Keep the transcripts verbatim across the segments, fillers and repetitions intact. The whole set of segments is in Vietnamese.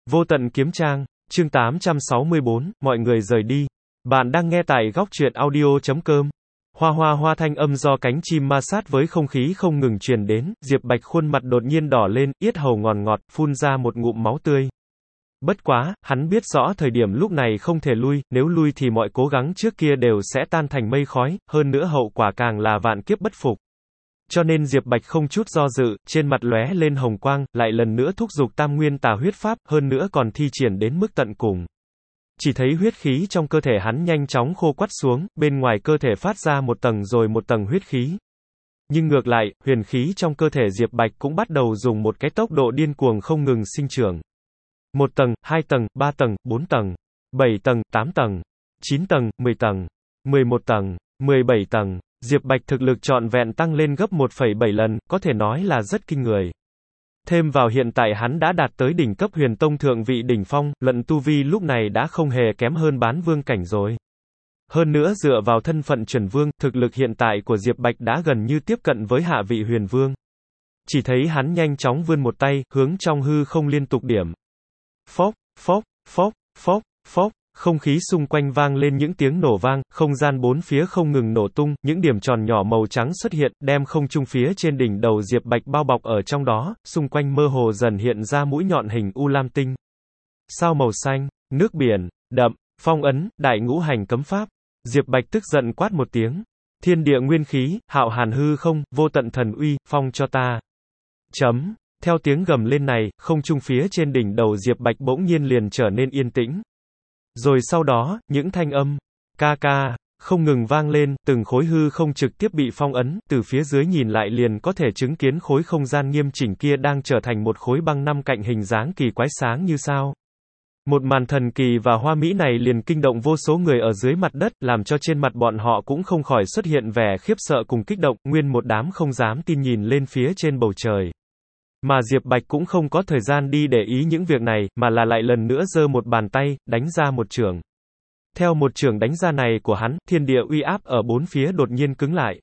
Vô tận kiếm trang, chương tám trăm sáu mươi bốn, mọi người rời đi. Bạn đang nghe tại góc truyện audio chấm com. Hoa hoa hoa thanh âm do cánh chim ma sát với không khí không ngừng truyền đến, Diệp Bạch khuôn mặt đột nhiên đỏ lên, yết hầu ngọt ngọt, phun ra một ngụm máu tươi. Bất quá, hắn biết rõ thời điểm lúc này không thể lui, nếu lui thì mọi cố gắng trước kia đều sẽ tan thành mây khói, hơn nữa hậu quả càng là vạn kiếp bất phục. Cho nên Diệp Bạch không chút do dự, trên mặt lóe lên hồng quang, lại lần nữa thúc giục tam nguyên tà huyết pháp, hơn nữa còn thi triển đến mức tận cùng. Chỉ thấy huyết khí trong cơ thể hắn nhanh chóng khô quắt xuống, bên ngoài cơ thể phát ra một tầng rồi một tầng huyết khí. Nhưng ngược lại, huyền khí trong cơ thể Diệp Bạch cũng bắt đầu dùng một cái tốc độ điên cuồng không ngừng sinh trưởng. Một tầng, hai tầng, ba tầng, bốn tầng, bảy tầng, tám tầng, chín tầng, mười tầng, mười một tầng, mười bảy tầng. Diệp Bạch thực lực trọn vẹn tăng lên gấp một phẩy bảy lần, có thể nói là rất kinh người. Thêm vào hiện tại hắn đã đạt tới đỉnh cấp huyền tông thượng vị đỉnh phong, luận tu vi lúc này đã không hề kém hơn bán vương cảnh rồi. Hơn nữa dựa vào thân phận chuẩn vương, thực lực hiện tại của Diệp Bạch đã gần như tiếp cận với hạ vị huyền vương. Chỉ thấy hắn nhanh chóng vươn một tay, hướng trong hư không liên tục điểm. Phốc, phốc, phốc, phốc, phốc. Không khí xung quanh vang lên những tiếng nổ vang, không gian bốn phía không ngừng nổ tung, những điểm tròn nhỏ màu trắng xuất hiện, đem không trung phía trên đỉnh đầu Diệp Bạch bao bọc ở trong đó, xung quanh mơ hồ dần hiện ra mũi nhọn hình u lam tinh. Sao màu xanh, nước biển, đậm, phong ấn, đại ngũ hành cấm pháp. Diệp Bạch tức giận quát một tiếng. Thiên địa nguyên khí, hạo hàn hư không, vô tận thần uy, phong cho ta. Chấm. Theo tiếng gầm lên này, không trung phía trên đỉnh đầu Diệp Bạch bỗng nhiên liền trở nên yên tĩnh. Rồi sau đó, những thanh âm, ca ca, không ngừng vang lên, từng khối hư không trực tiếp bị phong ấn, từ phía dưới nhìn lại liền có thể chứng kiến khối không gian nghiêm chỉnh kia đang trở thành một khối băng năm cạnh hình dáng kỳ quái sáng như sao. Một màn thần kỳ và hoa mỹ này liền kinh động vô số người ở dưới mặt đất, làm cho trên mặt bọn họ cũng không khỏi xuất hiện vẻ khiếp sợ cùng kích động, nguyên một đám không dám tin nhìn lên phía trên bầu trời. Mà Diệp Bạch cũng không có thời gian đi để ý những việc này, mà là lại lần nữa giơ một bàn tay, đánh ra một chưởng. Theo một chưởng đánh ra này của hắn, thiên địa uy áp ở bốn phía đột nhiên cứng lại.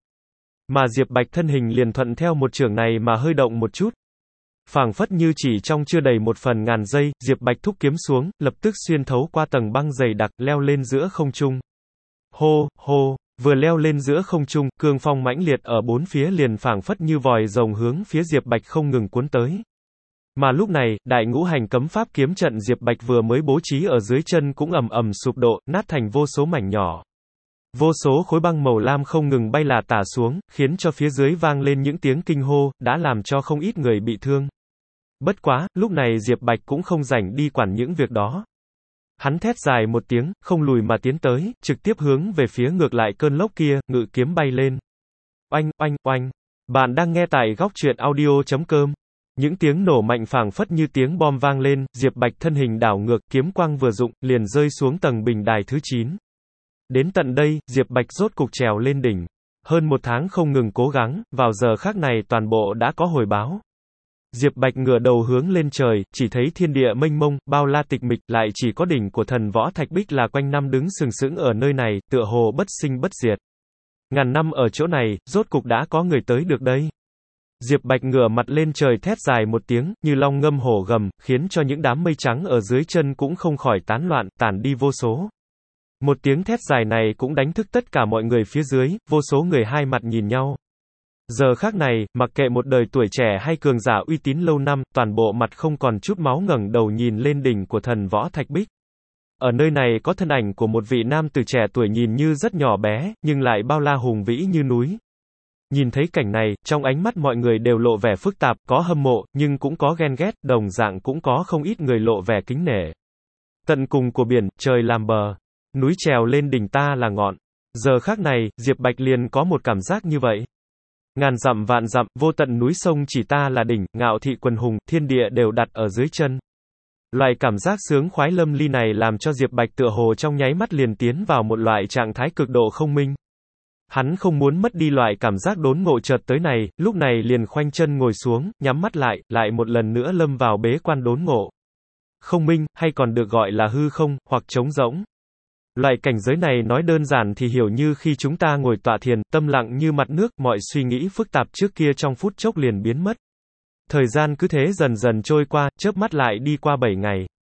Mà Diệp Bạch thân hình liền thuận theo một chưởng này mà hơi động một chút. Phảng phất như chỉ trong chưa đầy một phần ngàn giây, Diệp Bạch thúc kiếm xuống, lập tức xuyên thấu qua tầng băng dày đặc, leo lên giữa không trung. Hô, hô. Vừa leo lên giữa không trung, cương phong mãnh liệt ở bốn phía liền phảng phất như vòi rồng hướng phía Diệp Bạch không ngừng cuốn tới. Mà lúc này, đại ngũ hành cấm pháp kiếm trận Diệp Bạch vừa mới bố trí ở dưới chân cũng ầm ầm sụp đổ, nát thành vô số mảnh nhỏ. Vô số khối băng màu lam không ngừng bay là tả xuống, khiến cho phía dưới vang lên những tiếng kinh hô, đã làm cho không ít người bị thương. Bất quá, lúc này Diệp Bạch cũng không rảnh đi quản những việc đó. Hắn thét dài một tiếng, không lùi mà tiến tới, trực tiếp hướng về phía ngược lại cơn lốc kia, ngự kiếm bay lên. Oanh, oanh, oanh. Bạn đang nghe tại góc truyện audio chấm com. Những tiếng nổ mạnh phảng phất như tiếng bom vang lên, Diệp Bạch thân hình đảo ngược, kiếm quang vừa dụng, liền rơi xuống tầng bình đài thứ chín. Đến tận đây, Diệp Bạch rốt cục trèo lên đỉnh. Hơn một tháng không ngừng cố gắng, vào giờ khắc này toàn bộ đã có hồi báo. Diệp Bạch ngửa đầu hướng lên trời, chỉ thấy thiên địa mênh mông, bao la tịch mịch, lại chỉ có đỉnh của thần võ thạch bích là quanh năm đứng sừng sững ở nơi này, tựa hồ bất sinh bất diệt. Ngàn năm ở chỗ này, rốt cục đã có người tới được đây. Diệp Bạch ngửa mặt lên trời thét dài một tiếng, như long ngâm hổ gầm, khiến cho những đám mây trắng ở dưới chân cũng không khỏi tán loạn, tản đi vô số. Một tiếng thét dài này cũng đánh thức tất cả mọi người phía dưới, vô số người hai mặt nhìn nhau. Giờ khắc này, mặc kệ một đời tuổi trẻ hay cường giả uy tín lâu năm, toàn bộ mặt không còn chút máu ngẩng đầu nhìn lên đỉnh của thần võ thạch bích. Ở nơi này có thân ảnh của một vị nam tử trẻ tuổi nhìn như rất nhỏ bé, nhưng lại bao la hùng vĩ như núi. Nhìn thấy cảnh này, trong ánh mắt mọi người đều lộ vẻ phức tạp, có hâm mộ, nhưng cũng có ghen ghét, đồng dạng cũng có không ít người lộ vẻ kính nể. Tận cùng của biển, trời làm bờ, núi trèo lên đỉnh ta là ngọn. Giờ khắc này, Diệp Bạch liền có một cảm giác như vậy. Ngàn dặm vạn dặm, vô tận núi sông chỉ ta là đỉnh, ngạo thị quần hùng, thiên địa đều đặt ở dưới chân. Loại cảm giác sướng khoái lâm ly này làm cho Diệp Bạch tựa hồ trong nháy mắt liền tiến vào một loại trạng thái cực độ không minh. Hắn không muốn mất đi loại cảm giác đốn ngộ chợt tới này, lúc này liền khoanh chân ngồi xuống, nhắm mắt lại, lại một lần nữa lâm vào bế quan đốn ngộ. Không minh, hay còn được gọi là hư không, hoặc trống rỗng. Loại cảnh giới này nói đơn giản thì hiểu như khi chúng ta ngồi tọa thiền, tâm lặng như mặt nước, mọi suy nghĩ phức tạp trước kia trong phút chốc liền biến mất. Thời gian cứ thế dần dần trôi qua, chớp mắt lại đi qua bảy ngày.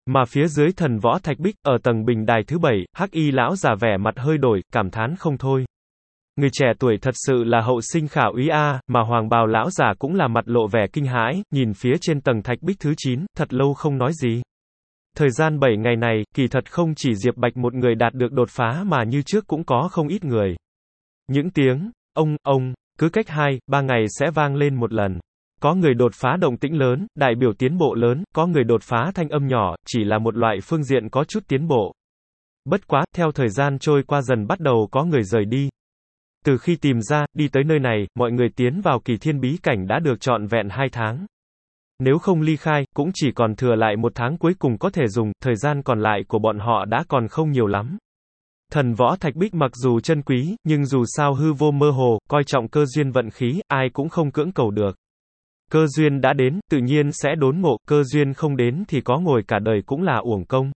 Mà phía dưới thần võ thạch bích, ở tầng bình đài thứ bảy, hắc y lão già vẻ mặt hơi đổi, cảm thán không thôi. Người trẻ tuổi thật sự là hậu sinh khả úy a, mà hoàng bào lão già cũng là mặt lộ vẻ kinh hãi, nhìn phía trên tầng thạch bích thứ chín, thật lâu không nói gì. Thời gian bảy ngày này, kỳ thật không chỉ Diệp Bạch một người đạt được đột phá mà như trước cũng có không ít người. Những tiếng, ông, ông, cứ cách hai, ba ngày sẽ vang lên một lần. Có người đột phá động tĩnh lớn, đại biểu tiến bộ lớn, có người đột phá thanh âm nhỏ, chỉ là một loại phương diện có chút tiến bộ. Bất quá, theo thời gian trôi qua dần bắt đầu có người rời đi. Từ khi tìm ra, đi tới nơi này, mọi người tiến vào kỳ thiên bí cảnh đã được trọn vẹn hai tháng. Nếu không ly khai, cũng chỉ còn thừa lại một tháng cuối cùng có thể dùng, thời gian còn lại của bọn họ đã còn không nhiều lắm. Thần võ thạch bích mặc dù chân quý, nhưng dù sao hư vô mơ hồ, coi trọng cơ duyên vận khí, ai cũng không cưỡng cầu được. Cơ duyên đã đến, tự nhiên sẽ đốn ngộ, cơ duyên không đến thì có ngồi cả đời cũng là uổng công.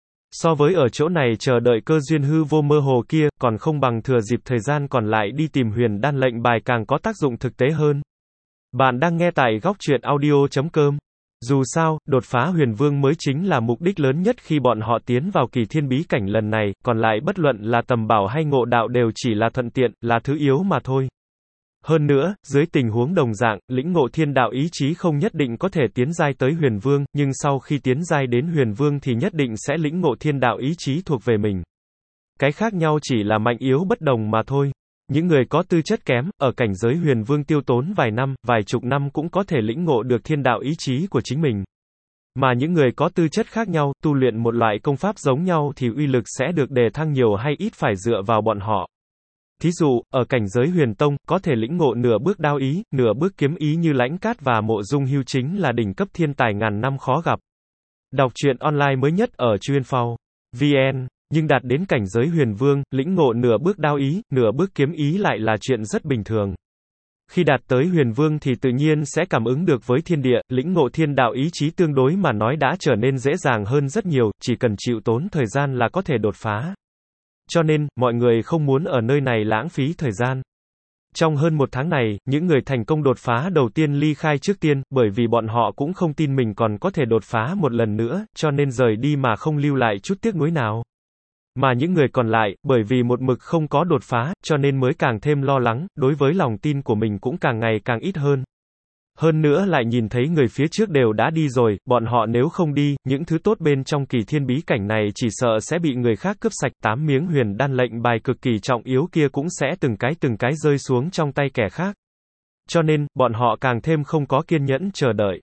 So với ở chỗ này chờ đợi cơ duyên hư vô mơ hồ kia, còn không bằng thừa dịp thời gian còn lại đi tìm huyền đan lệnh bài càng có tác dụng thực tế hơn. Bạn đang nghe tại góc truyện audio chấm com. Dù sao, đột phá huyền vương mới chính là mục đích lớn nhất khi bọn họ tiến vào kỳ thiên bí cảnh lần này, còn lại bất luận là tầm bảo hay ngộ đạo đều chỉ là thuận tiện, là thứ yếu mà thôi. Hơn nữa, dưới tình huống đồng dạng, lĩnh ngộ thiên đạo ý chí không nhất định có thể tiến giai tới huyền vương, nhưng sau khi tiến giai đến huyền vương thì nhất định sẽ lĩnh ngộ thiên đạo ý chí thuộc về mình. Cái khác nhau chỉ là mạnh yếu bất đồng mà thôi. Những người có tư chất kém, ở cảnh giới huyền vương tiêu tốn vài năm, vài chục năm cũng có thể lĩnh ngộ được thiên đạo ý chí của chính mình. Mà những người có tư chất khác nhau, tu luyện một loại công pháp giống nhau thì uy lực sẽ được đề thăng nhiều hay ít phải dựa vào bọn họ. Thí dụ, ở cảnh giới huyền tông, có thể lĩnh ngộ nửa bước đao ý, nửa bước kiếm ý như Lãnh Cát và Mộ Dung Hưu chính là đỉnh cấp thiên tài ngàn năm khó gặp. Đọc truyện online mới nhất ở chuyên.phao chấm vn, nhưng đạt đến cảnh giới huyền vương, lĩnh ngộ nửa bước đao ý, nửa bước kiếm ý lại là chuyện rất bình thường. Khi đạt tới huyền vương thì tự nhiên sẽ cảm ứng được với thiên địa, lĩnh ngộ thiên đạo ý chí tương đối mà nói đã trở nên dễ dàng hơn rất nhiều, chỉ cần chịu tốn thời gian là có thể đột phá. Cho nên, mọi người không muốn ở nơi này lãng phí thời gian. Trong hơn một tháng này, những người thành công đột phá đầu tiên ly khai trước tiên, bởi vì bọn họ cũng không tin mình còn có thể đột phá một lần nữa, cho nên rời đi mà không lưu lại chút tiếc nuối nào. Mà những người còn lại, bởi vì một mực không có đột phá, cho nên mới càng thêm lo lắng, đối với lòng tin của mình cũng càng ngày càng ít hơn. Hơn nữa lại nhìn thấy người phía trước đều đã đi rồi, bọn họ nếu không đi, những thứ tốt bên trong kỳ thiên bí cảnh này chỉ sợ sẽ bị người khác cướp sạch, tám miếng huyền đan lệnh bài cực kỳ trọng yếu kia cũng sẽ từng cái từng cái rơi xuống trong tay kẻ khác. Cho nên, bọn họ càng thêm không có kiên nhẫn chờ đợi.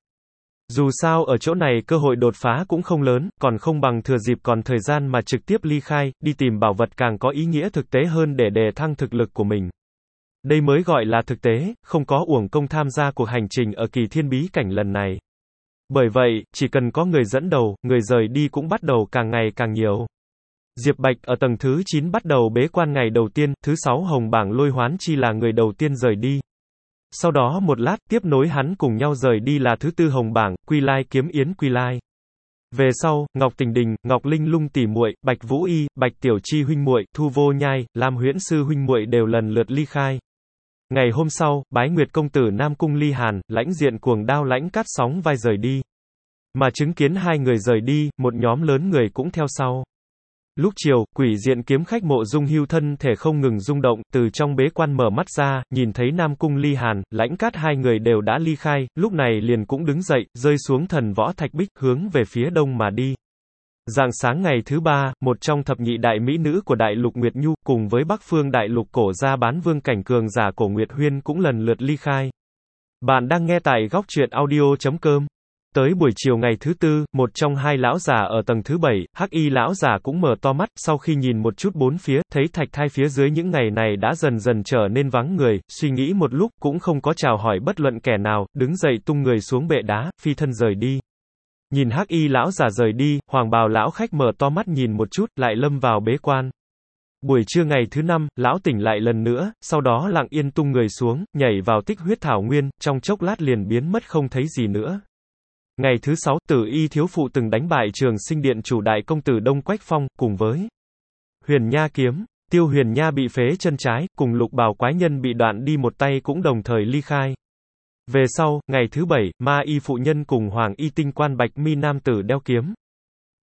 Dù sao ở chỗ này cơ hội đột phá cũng không lớn, còn không bằng thừa dịp còn thời gian mà trực tiếp ly khai, đi tìm bảo vật càng có ý nghĩa thực tế hơn để đề thăng thực lực của mình. Đây mới gọi là thực tế, không có uổng công tham gia cuộc hành trình ở kỳ thiên bí cảnh lần này. Bởi vậy, chỉ cần có người dẫn đầu, người rời đi cũng bắt đầu càng ngày càng nhiều. Diệp Bạch ở tầng thứ chín bắt đầu bế quan ngày đầu tiên, thứ sáu hồng bảng Lôi Hoán Chi là người đầu tiên rời đi. Sau đó một lát, tiếp nối hắn cùng nhau rời đi là thứ tư hồng bảng, Quy Lai Kiếm Yến Quy Lai. Về sau, Ngọc Tình Đình, Ngọc Linh Lung tỷ muội, Bạch Vũ Y, Bạch Tiểu Chi huynh muội, Thu Vô Nhai, Lam Huyễn Sư huynh muội đều lần lượt ly khai. Ngày hôm sau, Bái Nguyệt công tử Nam Cung Ly Hàn, lãnh diện cuồng đao Lãnh Cát sóng vai rời đi. Mà chứng kiến hai người rời đi, một nhóm lớn người cũng theo sau. Lúc chiều, quỷ diện kiếm khách Mộ Dung Hưu thân thể không ngừng rung động, từ trong bế quan mở mắt ra, nhìn thấy Nam Cung Ly Hàn, Lãnh Cát hai người đều đã ly khai, lúc này liền cũng đứng dậy, rơi xuống thần võ thạch bích, hướng về phía đông mà đi. Rạng sáng ngày thứ ba, một trong thập nhị đại mỹ nữ của đại lục Nguyệt Nhu, cùng với Bắc Phương đại lục cổ gia bán vương cảnh cường giả cổ Nguyệt Huyên cũng lần lượt ly khai. Bạn đang nghe tại góc truyện audio chấm com. Tới buổi chiều ngày thứ tư, một trong hai lão già ở tầng thứ bảy, hắc y lão già cũng mở to mắt, sau khi nhìn một chút bốn phía, thấy thạch thai phía dưới những ngày này đã dần dần trở nên vắng người, suy nghĩ một lúc, cũng không có chào hỏi bất luận kẻ nào, đứng dậy tung người xuống bệ đá, phi thân rời đi. Nhìn hắc y lão già rời đi, hoàng bào lão khách mở to mắt nhìn một chút, lại lâm vào bế quan. Buổi trưa ngày thứ năm, lão tỉnh lại lần nữa, sau đó lặng yên tung người xuống, nhảy vào tích huyết thảo nguyên, trong chốc lát liền biến mất không thấy gì nữa. Ngày thứ sáu, Tử Y thiếu phụ từng đánh bại Trường Sinh Điện chủ đại công tử Đông Quách Phong, cùng với Huyền Nha kiếm, Tiêu Huyền Nha bị phế chân trái, cùng Lục Bào quái nhân bị đoạn đi một tay cũng đồng thời ly khai. Về sau, ngày thứ bảy, Ma Y phụ nhân cùng Hoàng Y tinh quan Bạch Mi nam tử đeo kiếm.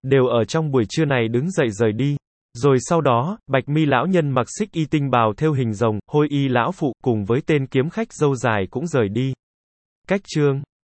đều ở trong buổi trưa này đứng dậy rời đi. Rồi sau đó, Bạch Mi lão nhân mặc xích y tinh bào thêu hình rồng, Hôi Y lão phụ cùng với tên kiếm khách râu dài cũng rời đi. Cách chương